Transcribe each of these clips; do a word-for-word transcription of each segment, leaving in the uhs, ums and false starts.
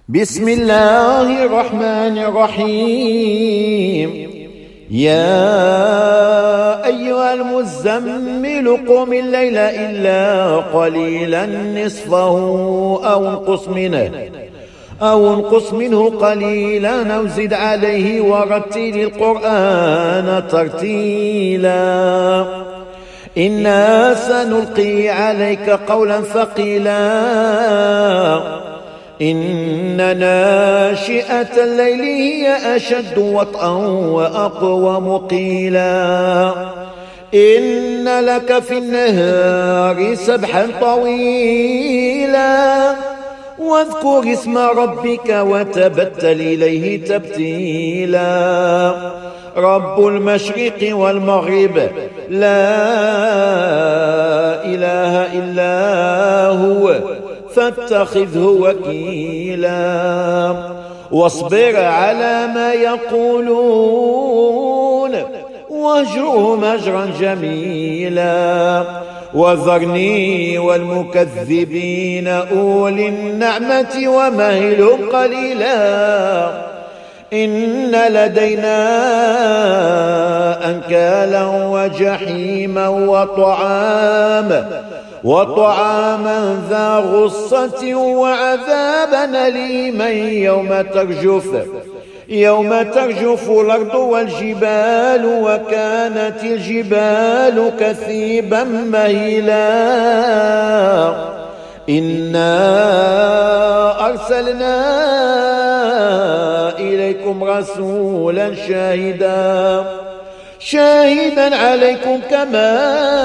بسم الله الرحمن الرحيم. يا أيها المزمل قم الليل إلا قليلا نصفه أو انقص منه أو انقص منه قليلا أو زد عليه ورتل القرآن ترتيلا إنا سنلقي عليك قولا ثقيلا إن ناشئة الليل هي أشد وطئا وأقوم قيلا إن لك في النهار سبحا طويلا واذكر اسم ربك وتبتل إليه تبتيلا رب المشرق والمغرب لا إله إلا هو فاتخذه وكيلا واصبر على ما يقولون واهجرهم هجرا جميلا وذرني والمكذبين أولي النعمة ومهلهم قليلا إن لدينا أنكالا وجحيما وطعاما وطعاما ذا غصة وعذابا أليما يوم ترجف يوم ترجف الأرض والجبال وكانت الجبال كثيبا مهيلا إنا أرسلنا إليكم رسولا شاهدا شاهدا عليكم كما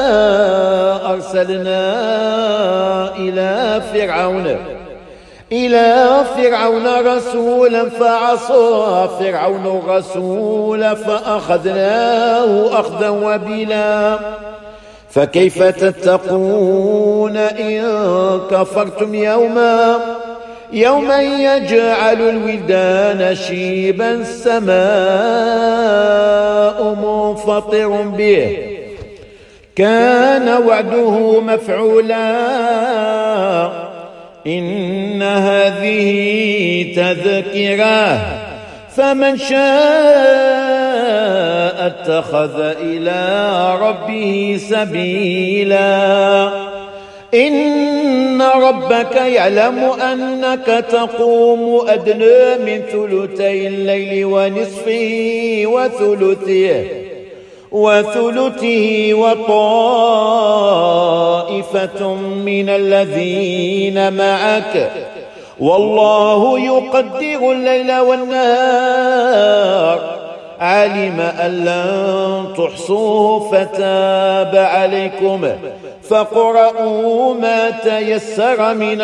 أرسلنا إلى فرعون إلى فرعون رسولا فعصى فرعون الرسول فأخذناه أخذا وبلا فكيف تتقون إن كفرتم يوما يوما يجعل الولدان شيبا السماء منفطر به كان وعده مفعولا إن هذه تذكرة فمن شاء اتخذ إلى ربه سبيلا إن ربك يعلم أنك تقوم أدنى من ثلثي الليل ونصفه وثلثه وثلثه وطائفة من الذين معك والله يقدر الليل والنهار علم أن لن تحصوه فتاب عليكم فاقرؤوا ما تيسر من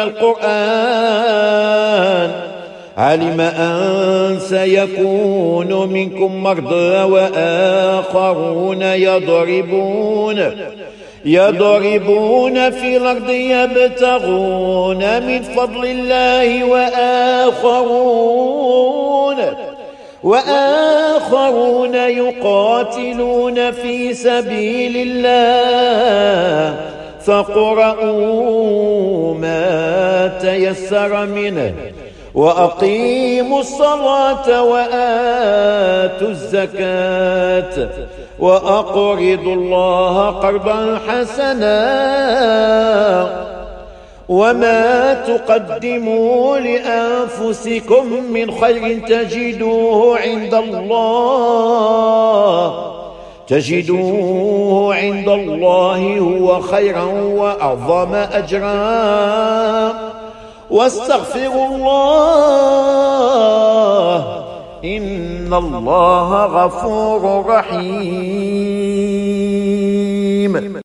القرآن علم أن سيكون منكم مرضى وآخرون يضربون يضربون في الأرض يبتغون من فضل الله وآخرون وآخرون يقاتلون في سبيل الله فاقرؤوا ما تيسر منه وأقيموا الصلاة وآتوا الزكاة وأقرضوا الله قرضا حسنا وما تقدموا لأنفسكم من خير تجدوه عند الله تجدوه عند الله هو خيرا وأعظم أجرا واستغفروا الله إن الله غفور رحيم.